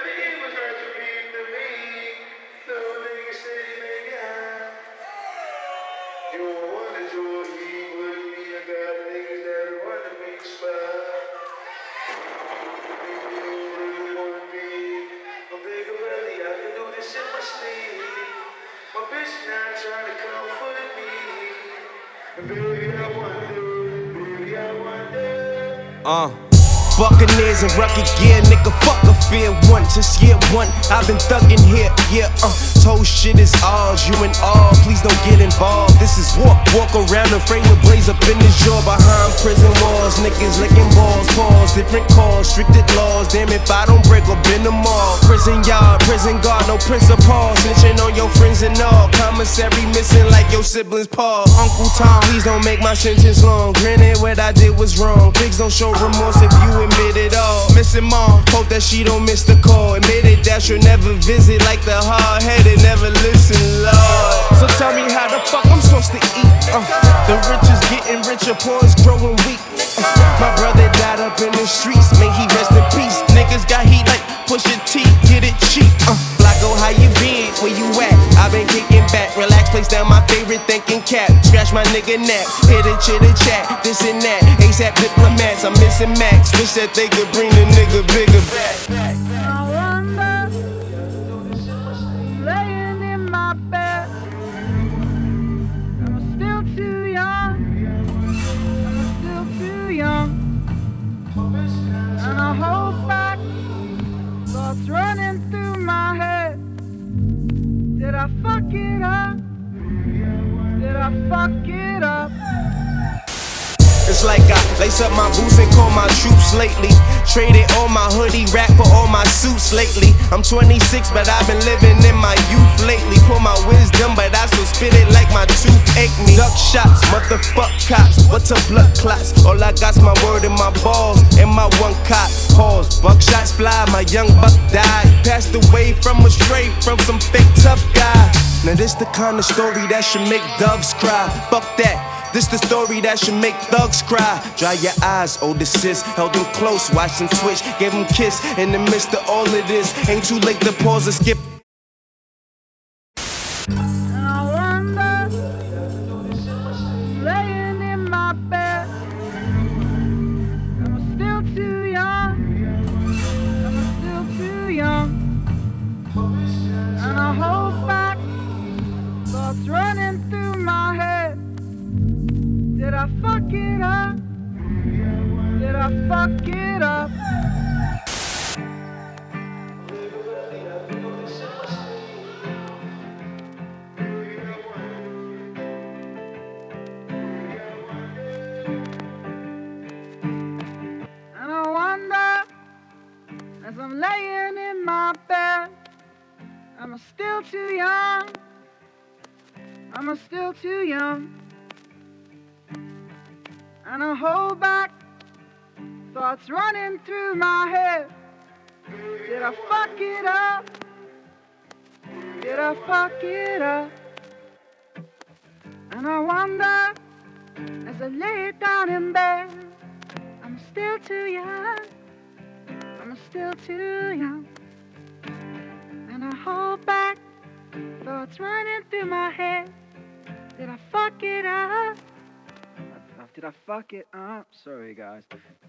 Buccaneers and rugged gear, nigga, fuck a fear one. Just year one, I've been thuggin' here, yeah, Whole shit is ours, you and all, please don't get involved. This is war, walk around afraid with blaze up in this jaw. Behind prison walls, niggas licking balls, pause, different calls, stricted laws. Damn if I don't break up in them all. Prison yard, prison guard, no principal. Snitching on your friends and all. Commissary missing like your siblings' paw. Uncle Tom, please don't make my sentence long. Granted, what I did was wrong. Pigs don't show remorse if you admit it all. Missing mom, hope that she don't miss the call. Admitted that she'll never visit like the hard-headed never listen, Lord. So tell me how the fuck I'm supposed to eat. The rich is getting richer, poor is growing weak. My brother died up in the streets, may he rest in peace. Niggas got heat like Pusha T, get it cheap. Flacco, how you been? Where you at? I been kicking back, relax, place down my favorite thinking cap. Scratch my nigga nap, hit a chitter chat, this and that. ASAP diplomats, I'm missing Max. Wish that they could bring the nigga bigger back. And I hold back, thoughts running through my head. Did I fuck it up? Did I fuck it up? It's like I lace up my boots and call my troops lately. Traded all my hoodie rack for all my suits lately. I'm 26, but I've been living in my youth lately. Pull my wisdom, but I still spit it like my tooth ache me. Duck shots, motherfuck cops, what's a blood clots? All I got's my word and my balls and my one cop. Pause, buckshots fly, my young buck died. Passed away from a stray, from some fake tough guy. Now this the kind of story that should make doves cry. Fuck that. This the story that should make thugs cry. Dry your eyes, older sis. Held them close, watched them twitch. Gave them kiss in the midst of all of this. Ain't too late to pause or skip. And I wonder, laying in my bed, am I still too young? Am I still too young? And I hold back, thoughts running through my head. Did I fuck it up? Did I fuck it up? And I wonder, as I'm laying in my bed, am I still too young? Am I still too young? And I hold back, thoughts running through my head. Did I fuck it up? Did I fuck it up? And I wonder, as I lay down in bed, I'm still too young. I'm still too young. And I hold back, thoughts running through my head. Did I fuck it up? Did I fuck it up? Sorry, guys.